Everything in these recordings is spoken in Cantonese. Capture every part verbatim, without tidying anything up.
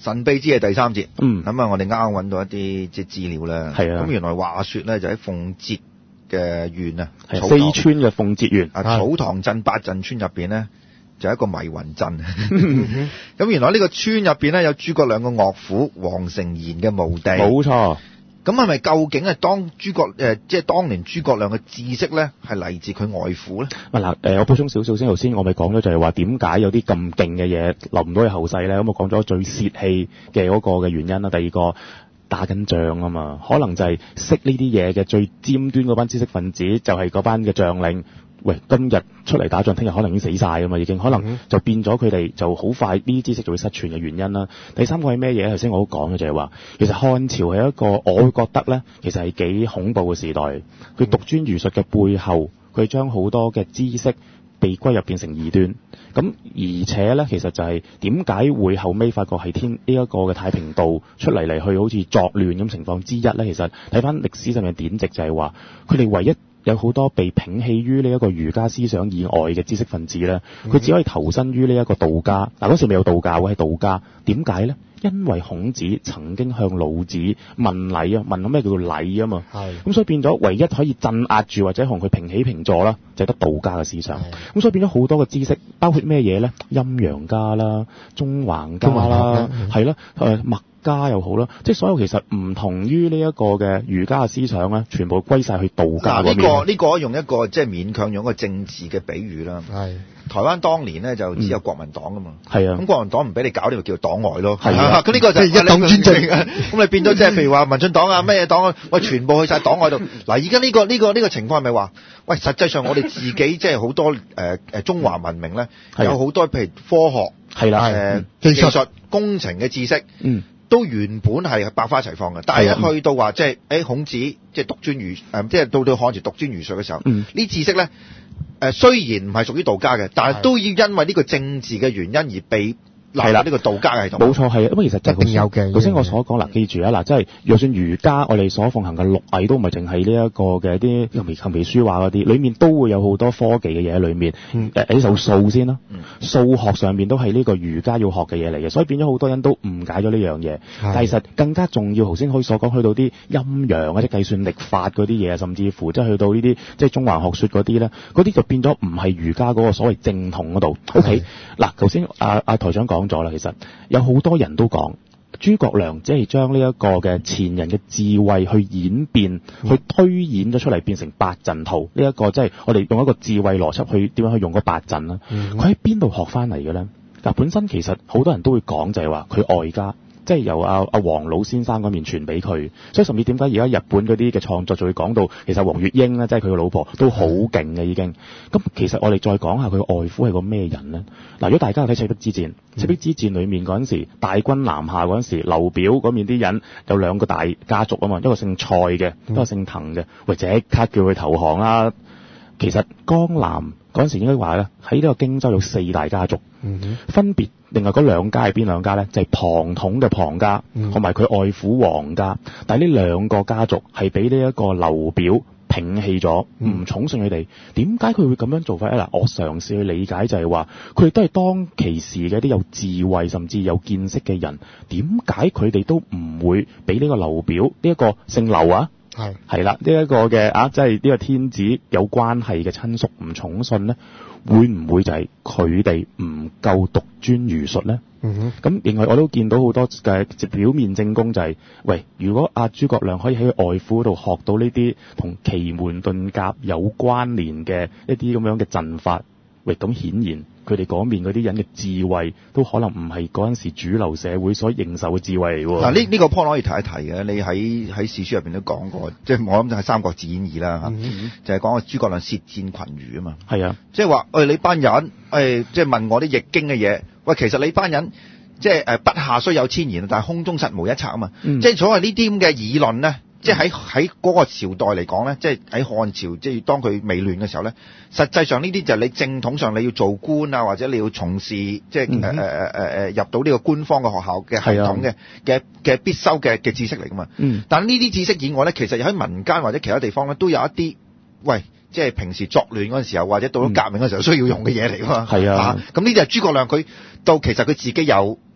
神秘之夜第三節， 嗯， 咁啊，我哋啱啱揾到一啲即係資料啦。 係啊， 咁原來話說咧，就喺鳳節嘅縣啊， 四川嘅鳳節縣啊，草堂鎮八陣村入邊咧，就係一個迷魂鎮。咁原來呢個村入邊咧，有諸葛亮嘅岳父黃承賢嘅墓地。 冇錯。 咁係咪究竟係當諸葛誒、呃，即係當年諸葛亮嘅知識咧，係嚟自佢外父咧？ 嗱，誒，我補充少少先。頭先我咪講咗就係話點解有啲咁勁嘅嘢留唔到去後世咧？咁我講咗最泄氣嘅嗰個嘅原因啦。第二個打緊仗啊嘛，可能就係識呢啲嘢嘅最尖端嗰班知識分子，就係嗰班嘅將領。喂，今日出嚟打仗，聽日可能已經死晒啊嘛，已經可能就變咗佢哋就好快呢啲知識就會失傳嘅原因啦。第三個係咩嘢？頭先我都講嘅就係話，其實漢朝係一個我會覺得咧，其實係幾恐怖嘅時代。佢獨尊儒術嘅背後，佢將好多嘅知識被歸入變成異端。咁而且咧，其實就係點解會後尾發覺係天呢一個嘅太平道出嚟嚟去好似作亂咁情況之一咧？其實睇翻歷史上面典籍就係話，佢哋唯一有好多被摒棄於呢一個儒家思想以外嘅知識分子咧，佢只可以投身於呢一個道家。嗱，嗰時未有道教喎，係道家。點解咧？因為孔子曾經向老子問禮啊，問咗咩叫做禮啊嘛。係。咁所以變咗唯一可以鎮壓住或者同佢平起平坐啦，就係得道家嘅思想。咁所以變咗好多嘅知識，包括咩嘢咧？陰陽家啦、中橫家啦，係啦，誒墨家又好啦，即係所有其實唔同於呢一個嘅儒家嘅思想咧，全部歸晒去道家嗰邊。 嗱，呢個呢個用一個即係勉強用一個政治嘅比喻啦。係。台灣當年咧就只有國民黨噶嘛。係啊。咁國民黨唔俾你搞呢個叫黨外咯。係啊。咁呢個就係一黨專政。咁你變咗即係譬如話民進黨啊咩嘢黨啊，喂全部去晒黨外度。嗱，而家呢個呢個呢個情況係咪話，喂實際上我哋自己即係好多誒誒中華文明咧，有好多譬如科學係啦誒技術工程嘅知識。嗯。都原本係百花齊放嘅，但係一去到話即係誒孔子即係獨尊儒誒，即係到到漢朝獨尊儒術嘅時候，呢、嗯、知識咧誒、呃、雖然唔係屬於道家嘅，但係都要因為呢個政治嘅原因而被係啦，呢個道家嘅系統冇錯係，因為其實就一定有嘅。頭先我所講嗱，記住啊嗱，即係就算儒家我哋所奉行嘅六藝都唔係淨係呢一個嘅啲琴棋琴棋書畫嗰啲，裡面都會有好多科技嘅嘢喺裡面。誒誒，就數先啦，數學上面都係呢個儒家要學嘅嘢嚟嘅，所以變咗好多人都誤解咗呢樣嘢。但係其實更加重要，頭先可以所講去到啲陰陽或者計算力法嗰啲嘢，甚至乎即係去到呢啲即係中環學說嗰啲咧，嗰啲就變咗唔係儒家嗰個所謂正統嗰度。OK，嗱，頭先阿阿台長講咗啦，其實有好多人都講諸葛亮即係將呢一個嘅前人嘅智慧去演變、嗯、去推演咗出嚟，變成八陣圖呢一個，即係我哋用一個智慧邏輯去點樣去用個八陣啦。佢喺邊度學翻嚟嘅咧？嗱，本身其實好多人都會講就係話佢外家。即係由阿阿黃老先生嗰邊傳俾佢，所以甚至點解而家日本嗰啲嘅創作就會講到，其實黃月英咧，即係佢個老婆都好勁嘅已經。咁其實我哋再講下佢外父係個咩人咧？嗱，如果大家睇赤壁之戰，赤壁之戰裡面嗰陣時，大軍南下嗰陣時，劉表嗰邊啲人有兩個大家族啊嘛，一個姓蔡嘅，一個姓滕嘅，喂，即刻叫佢投降啦！其實江南嗰陣時應該話咧，喺呢個荊州有四大家族，嗯、分別另外嗰兩家係邊兩家咧？就係、是、龐統嘅龐家，同埋佢外父黃家。但係呢兩個家族係俾呢一個劉表摒棄咗，唔、嗯、寵信佢哋。點解佢會咁樣做法咧？嗱，我嘗試去理解就係話，佢哋都係當其時嘅啲有智慧甚至有見識嘅人。點解佢哋都唔會俾呢個劉表呢一、這個姓劉啊？係係啦，呢一、這個嘅啊，即係呢個天子有關係嘅親屬唔寵信咧，會唔會就係佢哋唔夠獨尊儒術咧？嗯哼。咁另外我都見到好多嘅表面證供就係、是，喂，如果阿諸葛亮可以喺佢外父度學到呢啲同奇門遁甲有關聯嘅一啲咁樣嘅陣法，喂，咁顯然佢哋嗰面嗰啲人嘅智慧都可能唔係嗰陣時主流社會所認受嘅智慧嚟喎。嗱，呢呢個 point 可以提一提嘅，你喺喺史書入邊都講過，即係我諗就係《三國志演義》啦嚇，就係講個諸葛亮舌戰群儒啊嘛。係啊，即係話，誒你班人，誒即係問我啲易經嘅嘢，喂，其實你班人即係誒筆下雖有千言，但係空中實無一策啊嘛。嗯、即係所謂呢啲咁嘅議論咧。即係喺喺嗰個朝代嚟講咧，即係喺漢朝，即係當佢未亂嘅時候咧，實際上呢啲就係你正統上你要做官啊，或者你要從事即係誒誒誒誒入到呢個官方嘅學校嘅系統嘅嘅嘅必修嘅嘅知識嚟噶嘛。嗯。但係呢啲知識以外咧，其實又喺民間或者其他地方咧，都有一啲喂，即係平時作亂嗰陣時候，或者到咗革命嗰時候需要用嘅嘢嚟噶嘛。係啊。咁呢啲係諸葛亮佢到其實佢自己有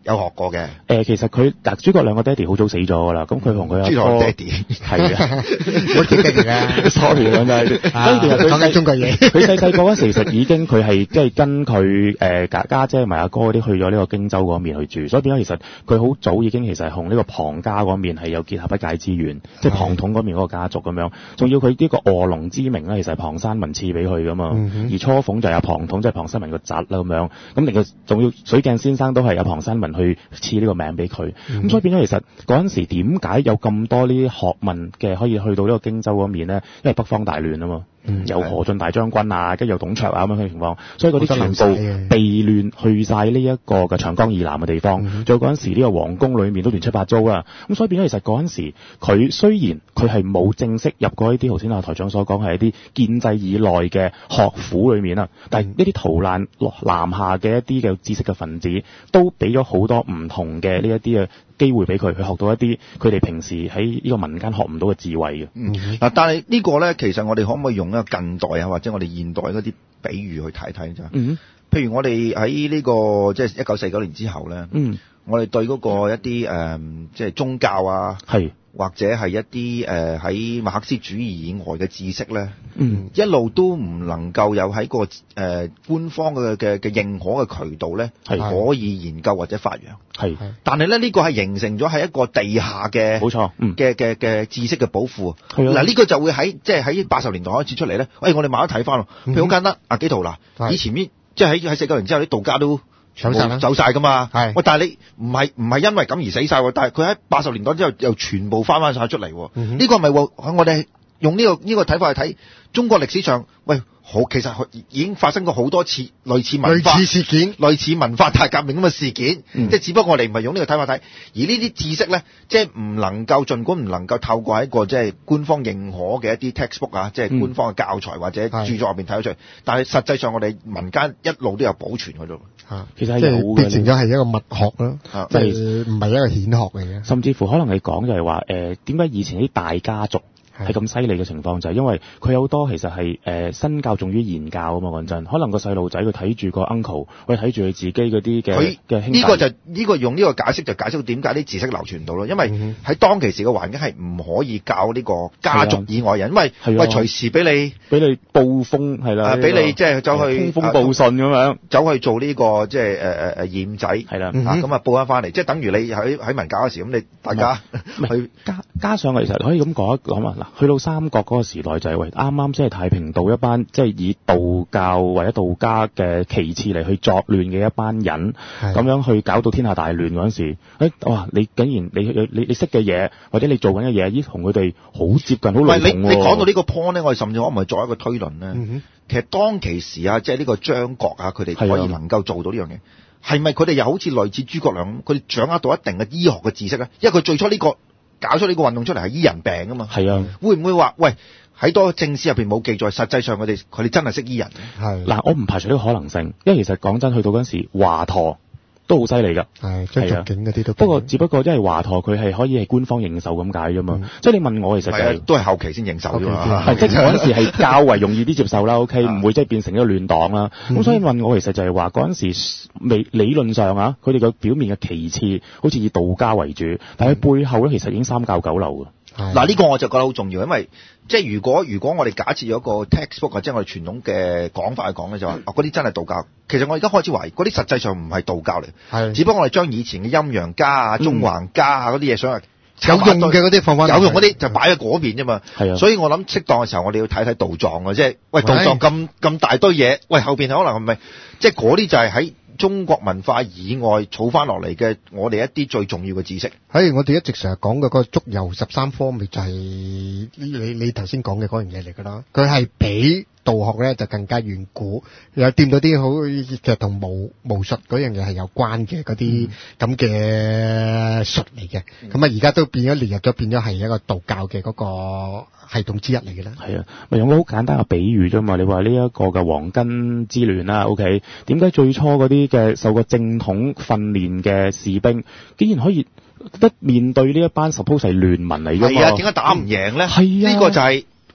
有學過嘅。 誒、呃，其實佢嗱，諸葛亮個爹哋好早死咗㗎啦，咁佢同佢阿哥爹哋係啊， 我爹哋啦 ，sorry 啦，真係。跟住佢講緊中國嘢， 佢細細個嗰時其實已經佢係即係跟佢誒家家姐同埋阿哥嗰啲去咗呢個荊州嗰面去住，所以變咗其實佢好早已經其實係同呢個龐家嗰面係有結合不解之緣，即係龐統嗰面嗰個家族咁樣。仲要佢呢個臥龍之名咧，其實係龐山民賜俾佢㗎嘛，嗯、而初鳳就係阿龐統，即係龐山民個侄啦咁樣。咁另外仲要水鏡先生都係阿龐山民去賜呢個名俾佢，咁、嗯、所以變咗其實嗰陣時點解有咁多呢啲學問嘅可以去到呢個荊州嗰面咧？因為北方大亂啊嘛。嗯、有何進大將軍啊，跟住有董卓啊咁樣嘅情況，所以嗰啲全部避亂去晒呢一個嘅長江以南嘅地方。仲有嗰陣時呢個皇宮裏面都亂七八糟啊，咁所以變咗其實嗰陣時佢雖然佢係冇正式入過呢啲頭先阿台長所講係一啲建制以內嘅學府裏面啊，但係呢啲逃難南下嘅一啲嘅知識嘅分子都俾咗好多唔同嘅呢一啲嘅機會俾佢去學到一啲佢哋平時喺呢個民間學唔到嘅智慧嘅。 嗯，嗱，但係呢個咧，其實我哋可唔可以用一個近代啊，或者我哋現代嗰啲比喻去睇睇啫？嗯，譬如我哋喺呢個即係一九四九年之後咧，嗯，我哋對嗰個一啲誒、呃、即係宗教啊，係或者係一啲誒喺馬克思主義以外嘅知識咧，嗯，一路都唔能夠有喺個誒、呃、官方嘅嘅嘅認可嘅渠道咧，係可以研究或者發揚。係，但係咧呢個係形成咗係一個地下嘅，冇錯，嘅嘅嘅知識嘅寶庫。嗱呢、呢個就會喺即係喺八十年代開始出嚟咧。喂、哎，我哋慢慢睇翻咯。譬如好簡單，阿紀陶嗱，以前邊即係喺喺四九年之後啲道家都走晒走晒噶嘛。係，喂，但係你唔係唔係因為咁而死晒喎？但係佢喺八十年代之後又全部翻翻晒出嚟。呢、嗯、個咪我哋用呢、呢個呢、呢個睇法去睇中國歷史上，喂。好，其實已經發生過好多次類似文化類似事件、 類似文化大革命咁嘅事件，嗯、即係只不過我哋唔係用呢個睇法睇，而呢啲知識咧，即係唔能夠，儘管唔能夠透過一個即係官方認可嘅一啲 textbook 啊，即係官方嘅教材或者著作入邊睇得出嚟，但係實際上我哋民間一路都有保存喺度。 嚇，其實係即係變成咗係一個物學咯，即係唔係一個顯學嚟嘅。 甚至乎可能你講就係話誒，點解以前啲大家族係咁犀利嘅情況，就係因為佢有好多其實係誒身教重於言教啊嘛。講真，可能個細路仔佢睇住個 uncle，喂睇住佢自己嗰啲嘅嘅兄弟。呢個就呢個用呢個解釋就解釋到點解啲知識流傳唔到咯。因為喺當其時嘅環境係唔可以教呢個家族以外人，因為喂隨時俾你俾你報風係啦， 俾你即係走去通風報信咁樣， 走去做呢個即係誒誒誒驗仔係啦，咁啊報翻翻嚟，即係等於你喺喺文教嗰時咁，你大家去加加上其實可以咁講一講啊嗱，去到三國嗰個時代就係喂啱啱先係太平道一班即係以道教或者道家嘅旗幟嚟去作亂嘅一班人，咁樣去搞到天下大亂嗰陣時，誒哇你竟然你你你你識嘅嘢或者你做緊嘅嘢，咦同佢哋好接近好雷同喎。 你你講到呢個 point 咧，我哋甚至可唔可以作一個推論咧？嗯、其實當其時啊，即係呢個張國啊，佢哋可以能夠做到呢樣嘢，係咪佢哋又好似類似諸葛亮咁，佢哋掌握到一定嘅醫學嘅知識咧？因為佢最初呢、這個。搞出呢個運動出嚟係醫人病啊嘛，係啊，會唔會話喂喺多正史入邊冇記載，實際上佢哋佢哋真係識醫人？係嗱， 我唔排除呢個可能性，因為其實講真，去到嗰陣時華佗都好犀利㗎，係張續景嗰啲都。 不過只不過因為華佗佢係可以係官方認授咁解啫嘛，即係你問我其實就係都係後期先認授啫嘛， 係即係嗰陣時係較為容易啲接受啦，OK，唔會即係變成一個亂黨啦。咁所以問我其實就係話嗰陣時未理論上啊，佢哋個表面嘅旗幟好似以道家為主，但係背後咧其實已經三教九流㗎。 嗱呢個我就覺得好重要，因為即係如果如果我哋假設有一個 textbook 或者我哋傳統嘅講法去講咧，就話哦嗰啲真係道教。其實我而家開始懷疑嗰啲實際上唔係道教嚟，只不過我哋將以前嘅陰陽家啊、縱橫家啊嗰啲嘢想有用嘅嗰啲放翻， 有用嗰啲就擺喺嗰邊啫嘛。係啊，所以我諗適當嘅時候我哋要睇睇道藏啊，即係喂道藏咁咁大堆嘢，喂後邊可能係咪即係嗰啲就係喺中國文化以外儲翻落嚟嘅，我哋一啲最重要嘅知識。 喺我哋一直成日講嘅嗰個足游十三科，咪就係你你頭先講嘅嗰樣嘢嚟㗎啦。佢係比道學咧就更加遠古，又掂到啲好其實同巫巫術嗰樣嘢係有關嘅嗰啲咁嘅術嚟嘅。咁啊而家都變咗列入咗，變咗係一個道教嘅嗰個系統之一嚟嘅啦。 係啊，咪用個好簡單嘅比喻啫嘛。你話呢一個嘅黃巾之亂啦 ，OK？ 點解最初嗰啲嘅受過正統訓練嘅士兵，竟然可以得面對呢一班 suppose 係亂民嚟㗎嘛？ 係啊，點解打唔贏咧？ 係啊， 呢個就係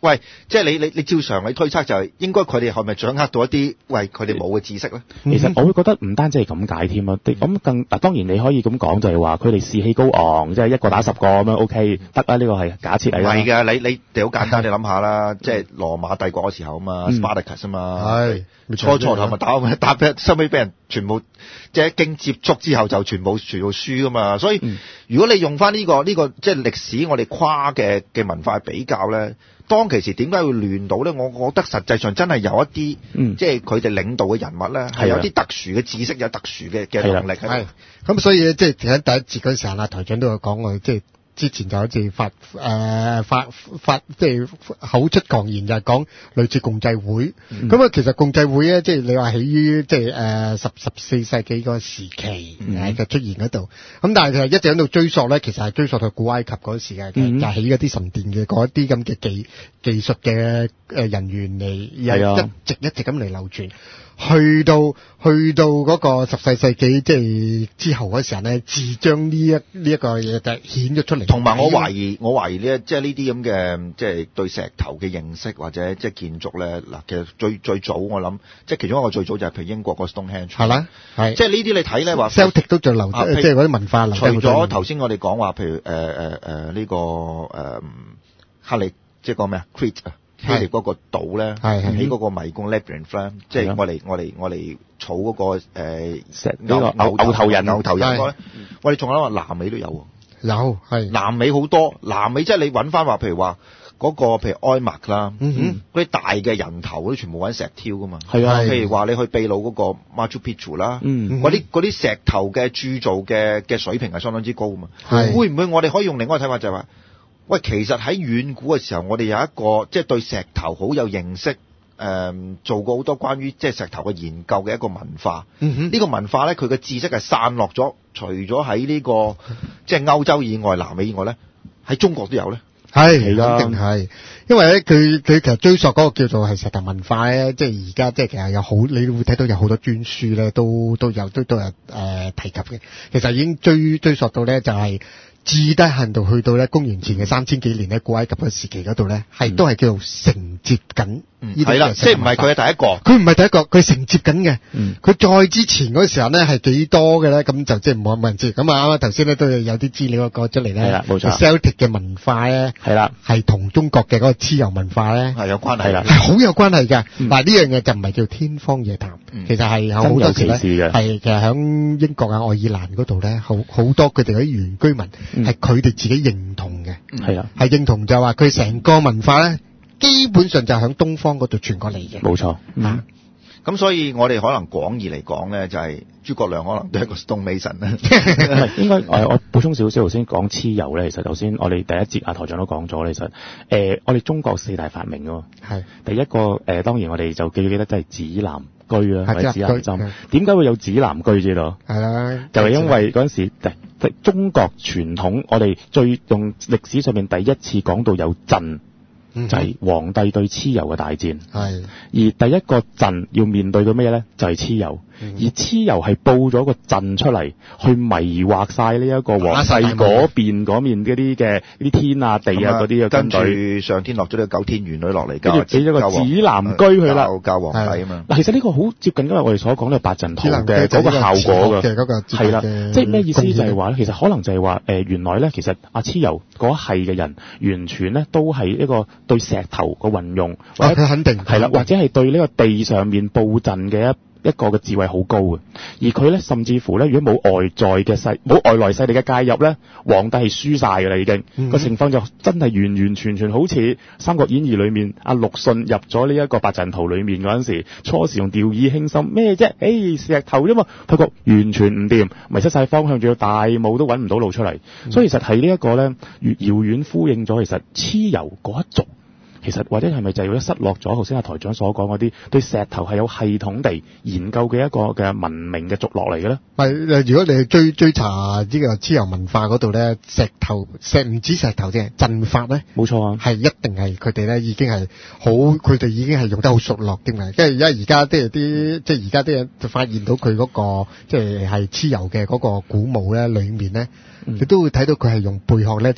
喂，即係你你你照常你推測就係應該佢哋係咪掌握到一啲喂佢哋冇嘅知識咧？ 其實我會覺得唔單止係咁解添啊，咁更嗱當然你可以咁講就係話佢哋士氣高昂，即係一個打十個咁樣 OK 得啦，呢個係假設嚟啦。 係㗎，你你你好簡單，你諗下啦，即係羅馬帝國嗰時候啊嘛 ，Spartacus 啊嘛，係初初頭咪打咪打俾，收尾俾人全部即係一經接觸之後就全部全部輸㗎嘛，所以、嗯、如果你用翻呢、呢個呢、呢個即係歷史我哋跨嘅嘅文化比較咧。當其時點解會亂到咧？我覺得實際上真係有一啲，嗯、即係佢哋領導嘅人物咧，係有啲特殊嘅知識，有特殊嘅嘅能力。係咁，所以即係喺第一節嗰時候，阿台長都有講過，即係之前就好似發誒、呃、發發即係口出狂言，就係講類似共濟會。咁、嗯、啊，其實共濟會咧，即係你話起於即係誒十十四世紀嗰個時期嘅、嗯、出現嗰度。咁但係其實一直喺度追溯咧，其實係追溯到古埃及嗰時嘅，嗯、就起嗰啲神殿嘅嗰一啲咁嘅技技術嘅誒人員嚟，又一直一直咁嚟流傳。去到去到嗰個十四世紀即係之後嗰時候咧，自將呢一呢一個嘢就顯咗出嚟。 同埋我懷疑，我懷疑呢即係呢啲咁嘅即係對石頭嘅認識或者即係建築咧嗱，其實最最早我諗即係其中一個最早就係譬如英國個 Stonehenge 係啦，係即係呢啲你睇咧話 Celtic 都仲留、啊、即係嗰啲文化留。除咗頭先我哋講話，譬如誒誒誒呢個誒、呃、克里即係個咩啊 Crete 啊。希臘嗰個島咧，起嗰個迷宮 labyrinth 咧，即係我嚟我嚟我嚟儲嗰個誒、呃、牛牛牛頭人牛頭人嗰咧，我哋仲有話南美都有， 有係南美好多，南美即係你揾翻話，譬如話嗰、那個譬如埃麥啦，嗰、嗯、啲大嘅人頭都全部揾石挑噶嘛，係啊，譬如話你去秘魯嗰個 Machu Picchu 啦，嗰啲嗰啲石頭嘅鑄造嘅嘅水平係相當之高噶嘛，會唔會我哋可以用另外一個睇法就係話？喂，其實喺遠古嘅時候，我哋有一個即係對石頭好有認識，誒、呃，做過好多關於即係石頭嘅研究嘅一個文化。嗯哼，呢、這個文化咧，佢嘅知識係散落咗，除咗喺呢個即係歐洲以外、南美以外咧，喺中國都有咧。 係，肯定係，因為咧，佢佢其實追溯嗰個叫做係石頭文化咧，即係而家即係其實有好，你會睇到有好多專書咧，都都有都都有誒、呃、提及嘅。其實已經追追溯到咧，就係、是。至低限度去到咧公元前嘅三千幾年咧，古埃及嘅時期嗰度咧，係、嗯、都係叫做承接緊。 嗯，係啦，即係唔係佢係第一個， 佢唔係第一個，佢承接緊嘅。嗯，佢再之前嗰時候咧係幾多嘅咧？咁就即係冇冇人知。咁啊啱啱頭先咧都有啲資料講出嚟咧。係啦，冇錯。Celtic 嘅文化咧，係啦，係同中國嘅嗰個蚩尤文化咧係有關係啦，係好有關係㗎。嗱呢樣嘢就唔係叫天方夜譚、嗯，其實係有好多時咧係其實喺英國啊、愛爾蘭嗰度咧，好好多佢哋嗰啲原居民係佢哋自己認同嘅，係啦，係認同就話佢成個文化咧。基本上就喺東方嗰度傳過嚟嘅，冇錯。 嗯，咁所以我哋可能廣義嚟講咧，就係、是、諸葛亮可能都係一個 stonemason 啦。 應該我我補充少少，頭先講蚩尤咧，其實頭先我哋第一節阿台長都講咗，其實誒、呃、我哋中國四大發明喎，係第一個誒、呃，當然我哋就記記得都係指南居啦，或者指南針。點解會有指南居知道？係啦，就係、是、因為嗰陣時中國傳統，我哋最用歷史上面第一次講到有陣。就係、是、皇帝對蚩尤嘅大戰，係而第一個陣要面對嘅咩咧？就係蚩尤，而蚩尤係佈咗個陣出嚟，去迷惑晒呢一個皇帝嗰邊嗰面嗰啲嘅啲天啊地啊嗰啲嘅軍隊， 跟住上天落咗呢個九天玄女落嚟， 跟住俾咗個指南居佢啦， 教教皇帝啊嘛。 嗱，其實呢個好接近今日我哋所講嘅八陣圖嘅嗰個效果㗎，係啦，即係咩意思就係話咧，其實可能就係話誒原來咧，其實阿蚩尤嗰一係嘅人，完全咧都係一個對石頭個運用，或者佢肯定係啦，或者係對呢個地上面佈陣嘅一一個嘅智慧好高嘅，而佢咧甚至乎咧，如果冇外在嘅勢，冇外來勢力嘅介入咧，皇帝係輸晒㗎啦已經，個、嗯、情況就真係完完全全好似《三國演義》裏面阿陸遜入咗呢一個八陣圖裏面嗰陣時，初時用掉以輕心咩啫？誒、欸、石頭啫嘛，發覺完全唔掂，迷失晒方向，仲要大霧都揾唔到路出嚟、嗯，所以其實係呢一個咧，越遙遠呼應咗其實蚩尤嗰一族。其實或者係咪就係失落咗頭先阿台長所講嗰啲對石頭係有系統地研究嘅一個嘅文明嘅族落嚟嘅咧？ 係如果你去追追查呢個蚩尤文化嗰度咧，石頭石唔止石頭啫，陣法咧，冇錯啊，係一定係佢哋咧已經係好，佢哋已經係用得好熟絡添嘅。因為而家而家啲啲即係而家啲人就發現到佢嗰、嗰個即係係蚩尤嘅嗰個古墓咧裏面咧、嗯，你都會睇到佢係用貝殼咧就。誒、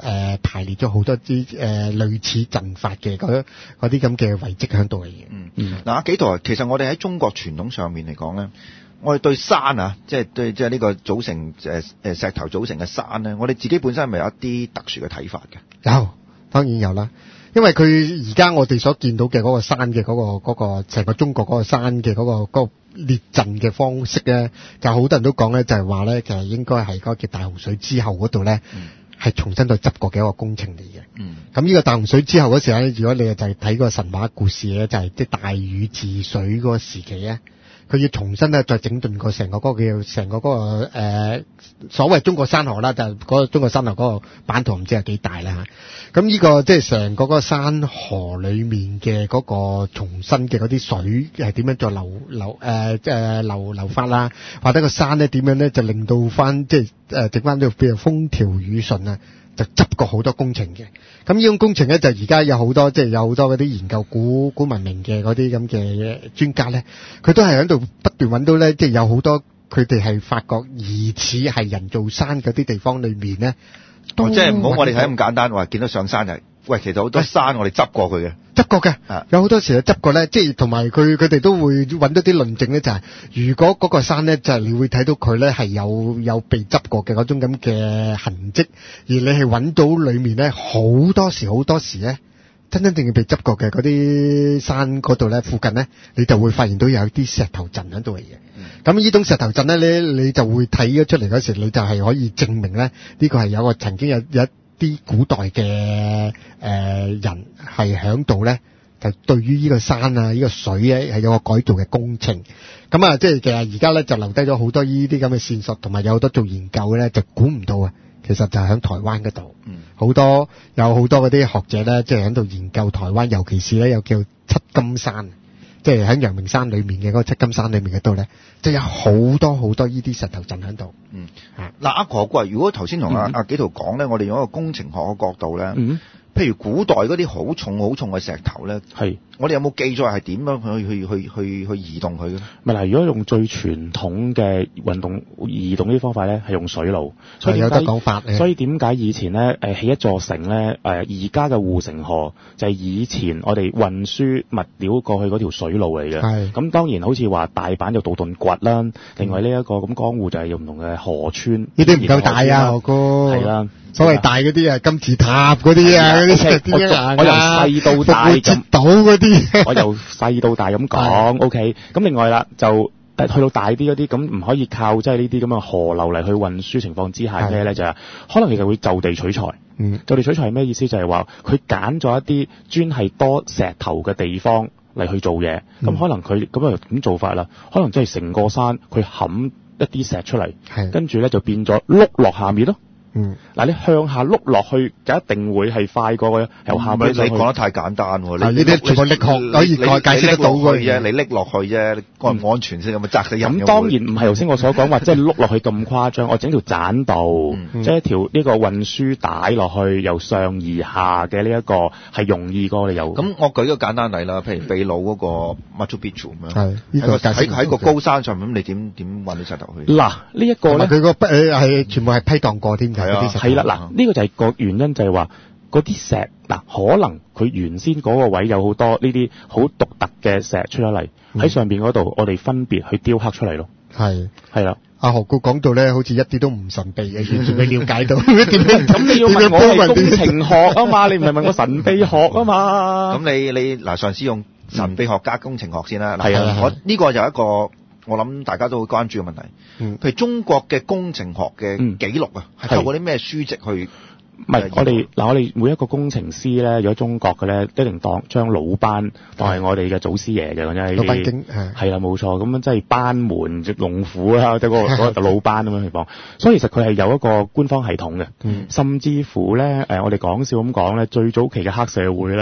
誒排列咗好多啲誒、呃、類似陣法嘅嗰嗰啲咁嘅遺跡喺度嘅嘢。 嗯嗯，嗱阿紀陶，其實我哋喺中國傳統上面嚟講咧，我哋對山啊，即係對即係呢個組成誒誒石頭組成嘅山咧，我哋自己本身係咪有一啲特殊嘅睇法嘅？ 有，當然有啦。因為佢而家我哋所見到嘅嗰個山嘅嗰、嗰個嗰、嗰個成個中國嗰個山嘅嗰、嗰個嗰、嗰個列陣嘅方式咧，就好多人都講咧，就係話咧，其實應該係嗰個叫大洪水之後嗰度咧，係、嗯、重新再執過嘅一個工程嚟嘅。嗯，咁呢個大洪水之後嗰時咧，如果你就係睇個神話故事咧，就係即係大禹治水嗰個時期咧。佢要重新咧再整頓過成個嗰個叫成個嗰、嗰個誒、呃、所謂中國山河啦，就係、是、嗰個中國山河嗰個版圖唔知係幾大啦嚇。咁呢個即係成個嗰個山河裏面嘅嗰個重新嘅嗰啲水係點樣再流流誒即係流流法啦，或者個山咧點樣咧就令到翻即係誒整翻到譬如風調雨順啊。就執過好多工程嘅，咁呢種工程咧就而家有好多即係有好多嗰啲研究古古文明嘅嗰啲咁嘅專家咧，佢都係喺度不斷揾到咧，即係有好多佢哋係發覺疑似係人造山嗰啲地方裏面咧， 哦，即係唔好我哋睇咁簡單，話見到上山就係，喂，其實好多山我哋執過佢嘅， 執過嘅，有好多時係執過咧，即係同埋佢佢哋都會揾到啲論證咧，就係如果嗰個山咧就係你會睇到佢咧係有有被執過嘅嗰種咁嘅痕跡，而你係揾到裡面咧好多時好多時咧真真正正被執過嘅嗰啲山嗰度咧附近咧，你就會發現到有啲石頭陣喺度嚟嘅。咁呢種石頭陣咧，你你就會睇咗出嚟嗰時，你就係可以證明咧呢個係有個曾經有有一啲古代嘅誒、呃、人係喺度咧，就對於呢個山啊、呢、呢個水咧係有個改造嘅工程。咁啊，即係其實而家咧就留低咗好多呢啲咁嘅線索，同埋有好多做研究咧就估唔到啊！其實就喺台灣嗰度，好、嗯、多有好多嗰啲學者咧，即係喺度研究台灣，尤其是咧有叫七金山，即係喺陽明山裏面嘅嗰個七金山裏面嗰度咧，即係有好多好多呢啲石頭陣喺度。 嗯，嗱阿何哥，如果頭先同阿阿紀陶講咧，我哋用一個工程學嘅角度咧。嗯譬如古代嗰啲好重好重嘅石頭咧，係我哋有冇記載係點樣去去去去去移動佢嘅？咪嗱，如果用最傳統嘅運動移動呢啲方法咧，係用水路，所以有得講法。所以點解以前咧誒起一座城咧誒而家嘅護城河就係以前我哋運輸物料過去嗰條水路嚟嘅。係咁當然好似話大阪有道頓堀啦，另外呢、這、一個咁江戶就係有唔同嘅河川。呢啲唔夠大啊，何哥。係啦。所謂大嗰啲啊，金字塔嗰啲啊，嗰啲石啲啊，我由細到大咁，島嗰啲，我由細到大咁講 ，OK。咁另外啦，就去到大啲嗰啲，咁唔可以靠即係呢啲咁嘅河流嚟去運輸情況之下咩咧？就係可能其實會就地取材。嗯，就地取材係咩意思？就係話佢揀咗一啲專係多石頭嘅地方嚟去做嘢。咁、嗯、可能佢咁啊點做法啦？可能即係成個山佢冚一啲石出嚟，跟住咧就變咗碌落下面咯。嗯，嗱，你向下碌落去，就一定會係快過嘅。由下面上去，你講得太簡單喎！你呢啲全部力學可以解釋得到嘅啫，你拎落去啫，安唔安全先咁啊？砸死人！咁當然唔係頭先我所講話，即係碌落去咁誇張。我整條棧道，即係一條呢個運輸帶落去，由上而下嘅呢一個係容易過你有。咁我舉個簡單例啦，譬如秘魯嗰個 Machu Picchu 咁樣，係呢個喺喺個高山上面，咁你點點運啲石頭去？嗱，呢一個咧，佢個不誒係全部係批盪過添。係啊，係啦，嗱，呢個就係個原因，就係話嗰啲石，嗱，可能佢原先嗰個位有好多呢啲好獨特嘅石出咗嚟，喺、嗯、上邊嗰度，我哋分別去雕刻出嚟咯。係，係啦。阿何哥講到咧，好似一啲都唔神秘嘅，完全未了解到。咁你要問我係工程學啊嘛，你唔係問我神秘學啊嘛。咁你你嗱，上次用神秘學加工程學先啦。係啊，我呢個就一個。我諗大家都會關注嘅問題，嗯，譬如中國嘅工程學嘅記錄啊，係、嗯、透過啲咩書籍去？唔係我哋嗱，我哋每一個工程師咧，如果中國嘅咧，一定當將魯班當係我哋嘅祖師爺嘅，講真係魯班經係啦，冇錯，咁樣即係班門弄斧啦，即係嗰個嗰個魯班咁樣去講。所以其實佢係有一個官方系統嘅，嗯，甚至乎咧誒，我哋講笑咁講咧，最早期嘅黑社會咧，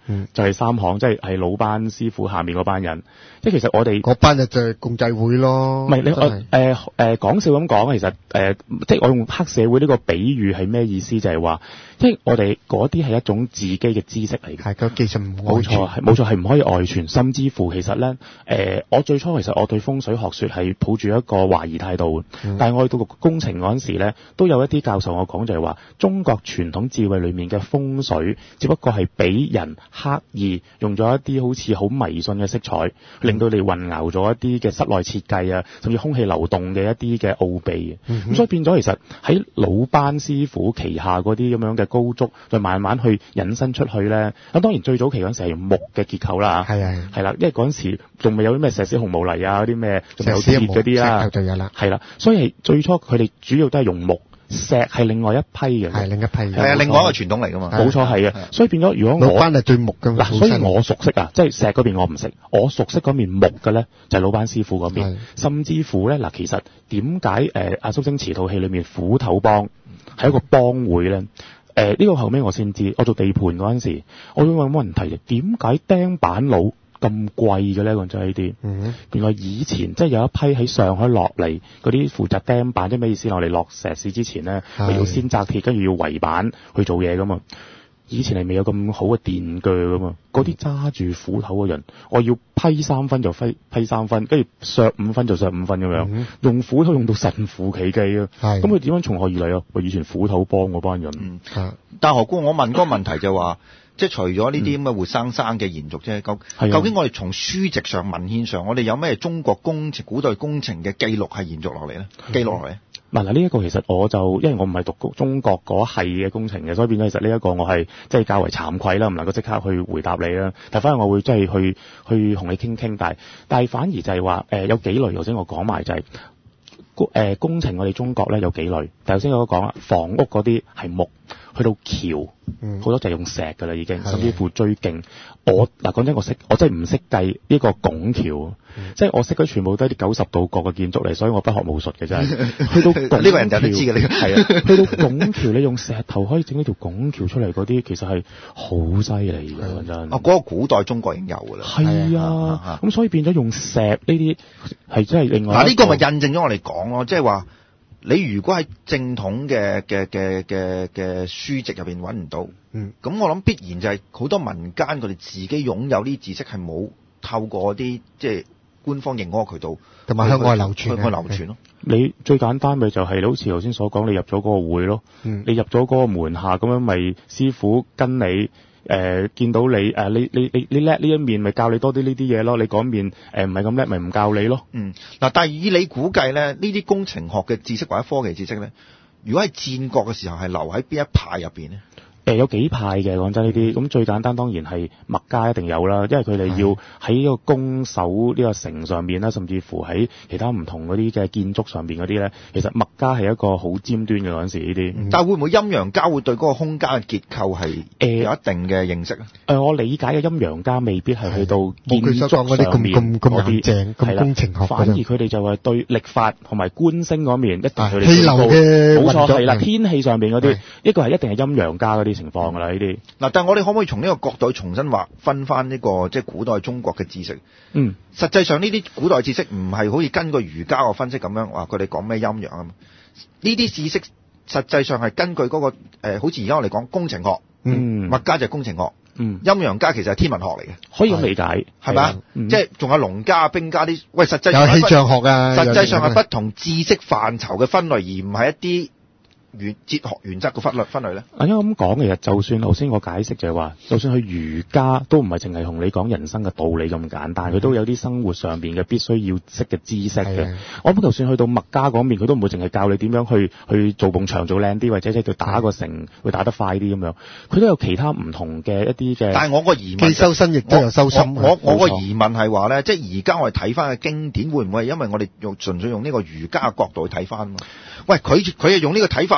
嗯、就係、是、三行，即係係魯班師傅下面嗰班人。即係其實我哋嗰班就就係共濟會咯。 唔係你我誒誒講笑咁講，其實誒、呃、即係我用黑社會呢個比喻係咩意思？就係、是、話，即係我哋嗰啲係一種自己嘅知識嚟嘅。係佢其實唔外傳。冇錯， 係冇錯，係唔可以外傳。甚至乎其實咧，誒、呃、我最初其實我對風水學説係抱住一個懷疑態度，嗯、但係我去到工程嗰陣時咧，都有一啲教授我講就係話，中國傳統智慧裡面嘅風水，只不過係俾人刻意用咗一啲好似好迷信嘅色彩。令到你混淆咗一啲嘅室內設計啊，甚至空氣流動嘅一啲嘅奧秘啊，咁、嗯、所以變咗其實喺魯班師傅旗下嗰啲咁樣嘅高足，就慢慢去引申出去咧。咁當然最早期嗰陣時係用木嘅結構啦，係啊，係啦，因為嗰陣時仲未有啲咩石屎紅毛泥啊，嗰啲咩仲有鐵嗰啲啦，就有啦，係啦，所以係最初佢哋主要都係用木。石係另外一批嘅， 係另一批嘅， 係啊，另外一個傳統嚟噶嘛， 冇錯係嘅。所以變咗，如果我魯班係最木嘅， 嗱，所以我熟悉啊，即係石嗰邊我唔識，我熟悉嗰面木嘅咧就係魯班師傅嗰邊，甚至乎咧嗱，其實點解誒阿蘇星馳套戲裏面斧頭幫係一個幫會咧？誒、呃、呢、這個後尾我先知，我做地盤嗰陣時，我會問問題，點解釘板佬咁貴嘅咧？講真呢啲，原來以前即係有一批喺上海落嚟嗰啲負責釘板，即係咩意思？我哋落石屎之前咧，咪要先紮鐵，跟住要圍板去做嘢噶嘛。以前係未有咁好嘅電鋸噶嘛，嗰啲揸住斧頭嘅人，我要批三分就批批三分，跟住削五分就削五分咁樣，嗯、用斧頭用到神乎其技啊！咁佢點樣從何而嚟啊？我以前斧頭幫嗰班人。嗯， 但何姑，我問嗰個問題就話。即係除咗呢啲咁嘅活生生嘅延續啫，究、嗯、究竟我哋從書籍上、文獻上，我哋有咩中國工程、古代工程嘅記錄係延續落嚟咧？記錄落嚟。 嗱嗱，呢一個其實我就因為我唔係讀中國嗰系嘅工程嘅，所以變咗其實呢一個我係即係較為慚愧啦，唔能夠即刻去回答你啦。但反而我會即係去去同你傾傾，但係但係反而就係話誒有幾類，頭先我講埋就係、是、誒、呃、工程，我哋中國咧有幾類。頭先我都講啦，房屋嗰啲係木。去到橋，好、嗯、多就係用石㗎啦，已經，甚至乎最勁。我嗱講真，我識，我真係唔識計呢個拱橋，嗯、即係我識嘅全部都係啲九十度角嘅建築嚟，所以我不學無術嘅真係。去到呢、這個人就都知嘅，呢個係啊。去到拱橋，你用石頭可以整呢條拱橋出嚟嗰啲，其實係好犀利嘅，講真。 啊，嗰、那個古代中國已經有㗎啦。 係啊，咁所以變咗用石呢啲係真係另外。嗱， 呢個咪印證咗我哋講咯，即係話。你如果喺正統嘅嘅嘅嘅嘅書籍入邊揾唔到，嗯，咁我諗必然就係好多民間佢哋自己擁有啲知識係冇透過啲即係官方認可嘅渠道，同埋向外流傳，向外流傳咯。 你最簡單咪就係好似頭先所講，你入咗嗰個會咯，嗯，你入咗嗰個門下咁樣，咪師傅跟你。誒、呃、見到你誒、呃、你你你你叻呢一面，咪教你多啲呢啲嘢咯。你嗰面誒唔係咁叻，咪唔教你咯。 嗯，嗱，但係以你估計咧，呢啲工程學嘅知識或者科技知識咧，如果係戰國嘅時候係留喺邊一派入邊咧？ 誒、呃、有幾派嘅，講真呢啲，咁最簡單當然係墨家一定有啦，因為佢哋要喺呢個攻守呢個城上面啦，甚至乎喺其他唔同嗰啲嘅建築上邊嗰啲咧，其實墨家係一個好尖端嘅嗰陣時呢啲、嗯。但係會唔會陰陽家會對嗰個空間嘅結構係誒有一定嘅認識咧？誒、呃呃，我理解嘅陰陽家未必係去到建築上面嗰啲正咁工程學，反而佢哋就係對力法同埋觀星嗰面一定佢哋氣流嘅冇錯係啦，天氣上邊嗰啲一個係一定係陰陽家嗰啲情況㗎啦，呢啲嗱，但係我哋可唔可以從呢個角度重新劃分翻呢個即係古代中國嘅知識？嗯，實際上呢啲古代知識唔係好似根據儒家嘅分析咁樣，話佢哋講咩陰陽啊嘛？呢啲知識實際上係根據嗰、那個誒、呃，好似而家我哋講工程學，嗯，墨家就係工程學，嗯，陰陽家其實係天文學嚟嘅， 可以咁理解， 係咪？即係仲有農家、兵家啲，喂，實際上有氣象學啊， 實際上係不同知識範疇嘅分類，而唔係一啲。原哲學原則嘅分類分類咧， 啊，因為咁講，其實就算頭先我解釋就係話，就算去儒家都唔係淨係同你講人生嘅道理咁簡單，佢、嗯、都有啲生活上邊嘅必須要識嘅知識嘅。我諗就算去到墨家嗰面，佢都唔會淨係教你點樣去去做埲牆做靚啲，或者即係打個城會打得快啲咁樣，佢都有其他唔同嘅一啲嘅。 但係我個疑問，既修身亦都有修心。 我我個疑問係話咧，即係而家我哋睇翻嘅經典，會唔會係因為我哋用純粹用呢個儒家嘅角度去睇翻？喂，佢佢係用呢個睇法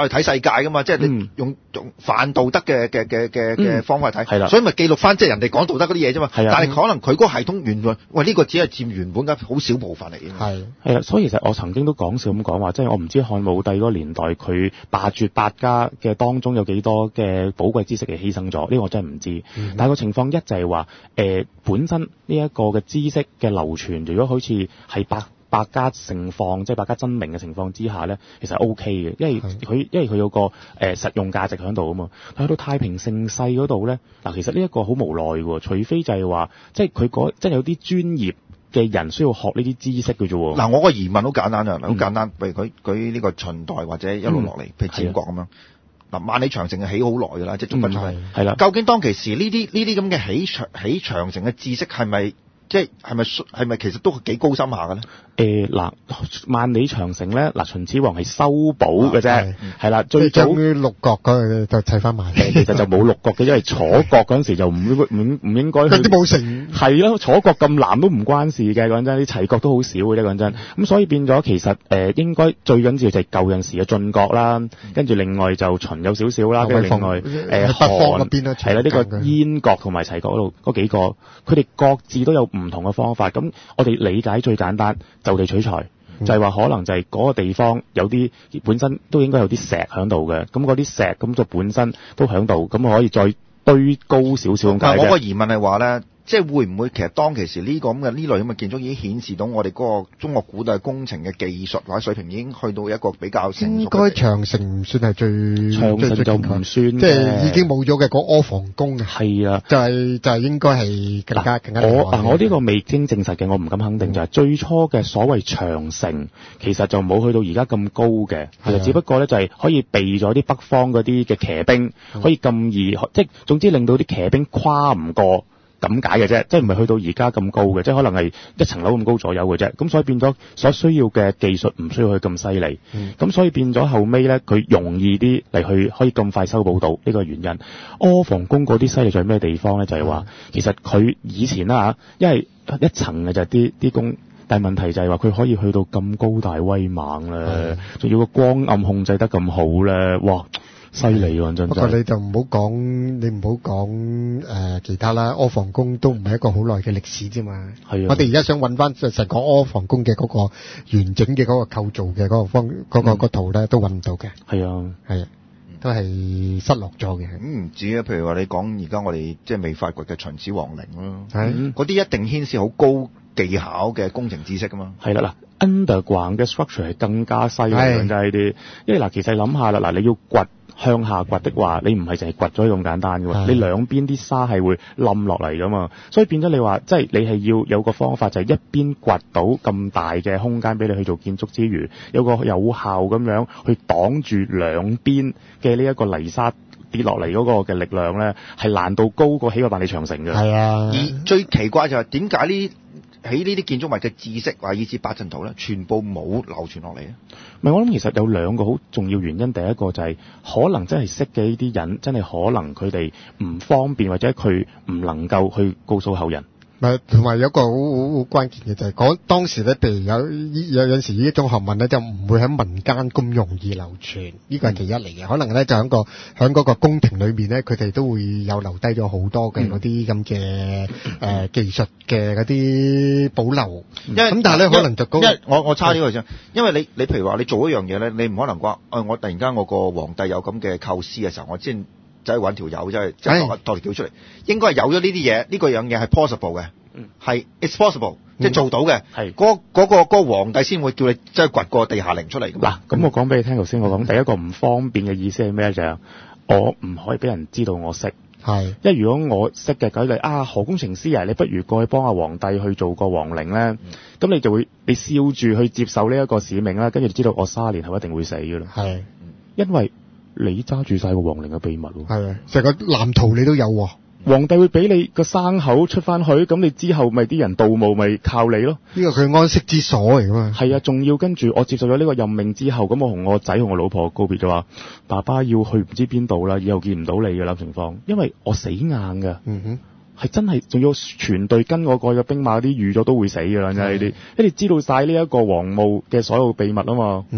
法去睇世界㗎嘛，即係你用用反道德嘅嘅嘅嘅嘅方法去睇， 係啦， 所以咪記錄翻即係人哋講道德嗰啲嘢啫嘛。係啊，但係可能佢嗰個系統原來喂呢個只係佔原本嘅好少部分嚟嘅。 係係啊，所以其實我曾經都講笑咁講話，即係我唔知漢武帝嗰個年代佢罷黜百家嘅當中有幾多嘅寶貴知識係犧牲咗，呢個我真係唔知。嗯、但係個情況一就係話誒本身呢一個嘅知識嘅流傳，如果好似係百百家盛況，即係百家爭鳴嘅情況之下咧，其實 O K 嘅，因為佢因為佢有個誒、呃、實用價值喺度啊嘛。但去到太平盛世嗰度咧，嗱其實呢一個好無奈喎，除非就係話，即係佢嗰真係有啲專業嘅人需要學呢啲知識嘅啫喎。嗱， 我個疑問好簡單啊，好、嗯、簡單，譬如佢佢呢個秦代或者一路落嚟，譬、嗯、如戰國咁樣。嗱，萬里長城係起好耐㗎啦，即係中不中？係啦。究竟當其時呢啲呢啲咁嘅起長起長城嘅知識係咪？即係係咪係咪其實都幾高深下嘅咧？誒嗱、呃，萬里長城咧，嗱秦始皇係修補嘅啫，係啦、啊，最早六角嗰就砌翻埋。 其實就冇六角嘅，因為楚國嗰陣時就唔唔唔應該。 佢都冇城。 係咯，楚國咁南都唔關事嘅，講真，啲齊國都好少嘅啫，講真。咁所以變咗其實誒、呃、應該最緊要就係舊陣時嘅晉國啦，跟住另外就秦有少少啦，跟住另外誒北方嗰邊啦， 係啦，呢、這個燕國同埋齊國嗰度嗰幾個，佢哋各自都有唔同嘅方法。咁我哋理解最簡單就地取材，嗯、就係、是、話可能就係嗰個地方有啲本身都應該有啲石喺度嘅，咁嗰啲石咁就本身都喺度，咁可以再堆高少少咁解。 但係我個疑問係話咧，即係會唔會其實當其時呢個咁嘅呢類咁嘅建築已經顯示到我哋嗰個中國古代工程嘅技術或者水平已經去到一個比較成熟嘅。應該長城唔算係最長城就唔算， 即係已經冇咗嘅嗰阿房宮啊。係啊，就係、是、就係、是、應該係更加更加。 我嗱我呢個未經證實嘅，我唔敢肯定、嗯、就係、是、最初嘅所謂長城，其實就冇去到而家咁高嘅，其實只不過咧就係可以避咗啲北方嗰啲嘅騎兵，可以咁易，即係總之令到啲騎兵跨唔過。咁解嘅啫，即係唔係去到而家咁高嘅，即係可能係一層樓咁高左右嘅啫。咁所以變咗所需要嘅技術唔需要去咁犀利。咁、嗯、所以變咗後尾咧，佢容易啲嚟去可以咁快修補到呢、這個原因。阿房宮嗰啲犀利在咩地方咧？就係、是、話、嗯、其實佢以前啦嚇，因為一層嘅就係啲啲工，但係問題就係話佢可以去到咁高大威猛咧，仲、嗯、要個光暗控制得咁好咧，哇！犀利喎，真係。不過你就唔好講，你唔好講誒其他啦。阿房宮都唔係一個好耐嘅歷史啫嘛。係啊。我哋而家想揾翻就係講阿房宮嘅嗰個完整嘅嗰個構造嘅嗰個方嗰、嗯嗰個個圖咧，都揾唔到嘅。係啊，係啊，都係失落咗嘅。咁唔止啊，譬如話你講而家我哋即係未發掘嘅秦始皇陵咯，係嗰啲一定牽涉好高技巧嘅工程知識噶嘛。係啦，嗱 underground 嘅 structure 係更加犀利嘅，就係啲，因為嗱其實諗下啦，嗱你要掘。向下掘的話，你唔係淨係掘咗咁簡單嘅喎，你兩邊啲沙係會冧落嚟噶嘛，所以變咗你話，即係你係要有個方法，就係一邊掘到咁大嘅空間俾你去做建築之餘，有個有效咁樣去擋住兩邊嘅呢一個泥沙跌落嚟嗰個嘅力量咧，係難度高過起個萬里長城嘅。係啊，而最奇怪就係點解呢？喺呢啲建築物嘅知識或以至八陣圖咧，全部冇流傳落嚟啊！唔係，我諗其實有兩個好重要原因。第一個就係可能真係識嘅呢啲人，真係可能佢哋唔方便，或者佢唔能夠去告訴後人。咪同埋有一個好好好關鍵嘅就係講當時咧，譬如有有有陣時呢一種學問咧，就唔會喺民間咁容易流傳，呢個係其一嚟嘅。可能咧就喺個喺嗰個宮廷裏面咧，佢哋都會有留低咗好多嘅嗰啲咁嘅誒技術嘅嗰啲保留。因為咁但係咧可能就嗰因為我我差呢個先，因為你你譬如話你做一樣嘢咧，你唔可能話誒我突然間我個皇帝有咁嘅構思嘅時候，我先。就係揾條友，即係即係度度條橋出嚟，應該係有咗呢啲嘢，呢、呢個樣嘢係 possible 嘅，係、嗯、it's possible，、嗯、即係做到嘅，係嗰嗰個嗰、嗰個皇帝先會叫你即係掘個地下陵出嚟。嗱，咁我講俾你聽，頭先我講第一個唔方便嘅意思係咩就係我唔可以俾人知道我識，係，因為如果我識嘅舉例啊，何工程師啊，你不如過去幫下皇帝去做個皇陵咧，咁、嗯、你就會你笑住去接受呢一個使命啦，跟住就知道我卅年後一定會死㗎啦，係，因為。你揸住晒個皇陵嘅秘密喎，係啊，成個藍圖你都有喎。皇帝會俾你個生口出翻去，咁你之後咪啲人盜墓咪靠你咯。呢個佢安息之所嚟噶嘛。係啊，仲要跟住我接受咗呢個任命之後，咁我同我仔同我老婆告別就話，爸爸要去唔知邊度啦，以後見唔到你嘅啦情況，因為我死硬噶。嗯哼。係真係，仲要全隊跟我過去嘅兵馬啲預咗都會死㗎啦，真係呢啲，你哋知道晒呢一個皇墓嘅所有秘密啊嘛。嗯哼。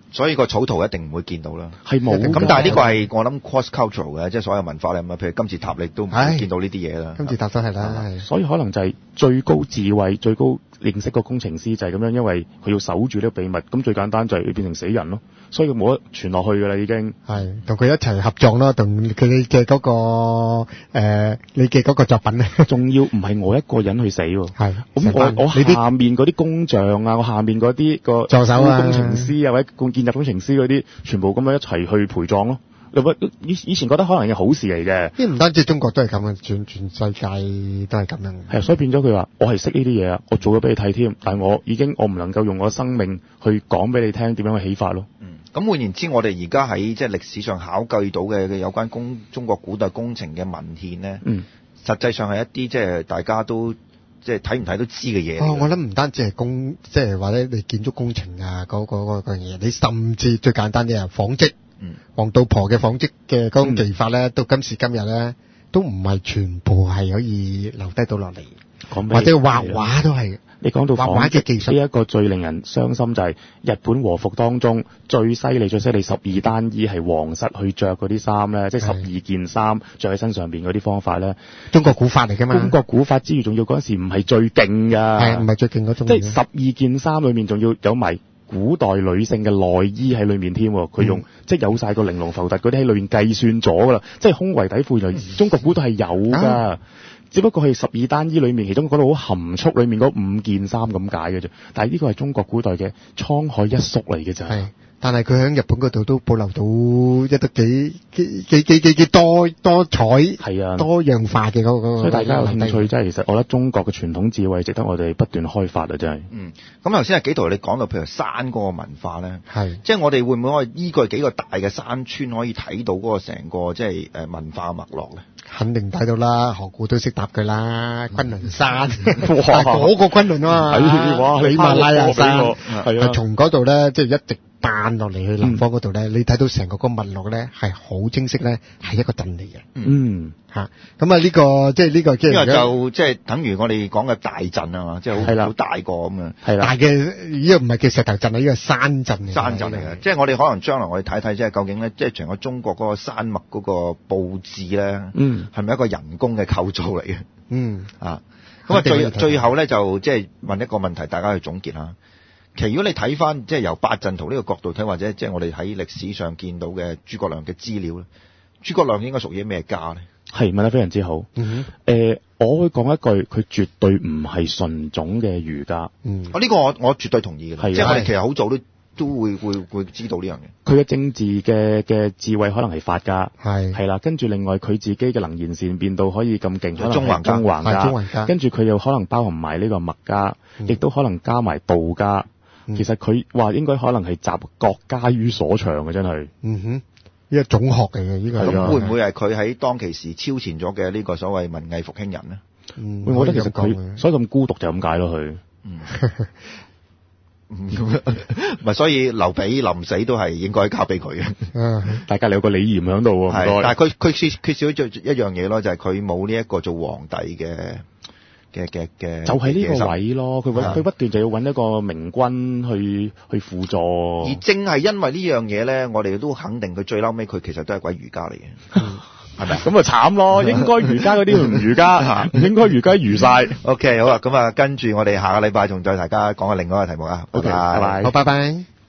所以個草圖一定唔會見到啦。 係冇。 咁但係呢個係我諗 cross cultural 嘅，即係所有文化咧，咁啊，譬如金字塔你都唔會見到呢啲嘢啦。 金字塔都係啦， 所以可能就係最高智慧、最高認識個工程師就係咁樣，因為佢要守住呢個秘密。咁最簡單就係變成死人咯，所以冇得傳落去㗎啦，已經。係同佢一齊合作啦，同佢嘅嗰個誒、呃，你嘅嗰個作品咧， 仲要唔係我一個人去死喎。 係。 咁我我下面嗰啲工匠啊，我下面嗰啲個助手啊、 工程師啊，或者建築工程師嗰啲，全部咁樣一齊去陪葬咯。以以前覺得可能係好事嚟嘅， 因為唔單止中國都係咁嘅，全全世界都係咁樣。 係，所以變咗佢話：我係識呢啲嘢啊，我做咗俾你睇添，但係我已經我唔能夠用我嘅生命去講俾你聽點樣去起法咯。 嗯，咁換言之，我哋而家喺即係歷史上考據到嘅有關工中國古代工程嘅文獻咧，嗯，實際上係一啲即係大家都即係睇唔睇都知嘅嘢。 哦，我諗唔單止係工，即係或者你建築工程啊嗰嗰嗰樣嘢，你甚至最簡單啲係紡織。嗯，黃道婆嘅紡織嘅嗰種技法咧、嗯，到今時今日咧，都唔係全部係可以留低到落嚟，或者畫畫都係。 你講到畫畫嘅技術， 呢一個最令人傷心就係日本和服當中最犀利、最犀利十二單衣係皇室去着嗰啲衫咧，即係十二件衫着喺身上邊嗰啲方法咧， 中國古法嚟㗎嘛。 中國古法之餘，仲要嗰陣時唔係最勁㗎， 係唔係最勁嗰種？即係十二件衫裏面仲要有埋古代女性嘅內衣喺裏面添，佢用、嗯、即係有晒個玲瓏浮凸嗰啲喺裏面計算咗㗎啦，即係胸圍底褲原來中國古代係有㗎。啊，只不過係十二單衣裏面，其中嗰度好含蓄，裏面嗰五件衫咁解嘅啫。但係呢個係中國古代嘅滄海一粟嚟嘅咋。係， 但係佢喺日本嗰度都保留到一得幾幾幾幾幾幾多多彩，係啊，多樣化嘅嗰、嗰個。 所以大家有興趣，真係其實我覺得中國嘅傳統智慧值得我哋不斷開發啊！真係。嗯， 咁頭先係幾圖你講到，譬如山嗰個文化咧，係，即係我哋會唔會可以依據幾個大嘅山川可以睇到嗰個成個即係誒文化脈絡咧？ 肯定睇到啦，何故都識答佢啦。崑崙山，哇，嗰個崑崙啊嘛，喜馬拉雅山，係啊，從嗰度咧，即係一直彈落嚟去南方嗰度咧，你睇到成個個脈絡咧係好清晰咧，係一個陣嚟嘅。嗯，嚇，咁啊呢個即係呢個即係呢個就即係等於我哋講嘅大陣啊嘛，即係好好大個咁啊。 係啦，大嘅呢個唔係叫石頭陣啊，呢個山陣嚟。 山陣嚟嘅，即係我哋可能將來我哋睇睇，即係究竟咧，即係成個中國嗰個山脈嗰個佈置咧，嗯，係咪一個人工嘅構造嚟嘅？嗯，啊，咁啊最最後咧就即係問一個問題，大家去總結下。其實如果你睇翻即係由八陣圖呢個角度睇，或者即係我哋喺歷史上見到嘅諸葛亮嘅資料咧，諸葛亮應該屬於咩家咧？ 係，問得非常之好。嗯哼，誒、呃，我會講一句，佢絕對唔係純種嘅儒家。嗯， 我、啊、呢、這個我我絕對同意嘅。係，即係我哋其實好早都都會會會知道呢樣嘢。 佢嘅政治嘅嘅智慧可能係法家。係係啦，跟住另外佢自己嘅能言善辯到可以咁勁，可能係中橫家。中橫家。中橫家。跟住佢又可能包含埋呢個墨家，亦、嗯、都可能加埋道家。其實佢話應該可能係集各家於所長嘅，真係。嗯哼，呢個總學嚟嘅呢個。 咁會唔會係佢喺當其時超前咗嘅呢個所謂文藝復興人呢？ 嗯，我覺得其實佢所以咁孤獨就咁解咯，佢。嗯。 唔係，所以劉備臨死都係應該交俾佢嘅。 大家有個李嚴喺度喎。 係，但係佢佢缺缺少咗一樣嘢咯，就係佢冇呢一個做皇帝嘅。嘅嘅嘅就係、是、呢個位咯，佢佢不斷就要揾一個明君去去輔助， 而正係因為呢樣嘢咧，我哋都肯定佢最嬲尾佢其實都係鬼儒家嚟嘅，係咪？ 咁啊慘咯，應該儒家嗰啲唔儒家，唔應該儒家儒晒。 OK， 好啦，咁啊，跟住我哋下個禮拜仲再大家講下另外一個題目啊。OK，拜拜， 好，拜拜。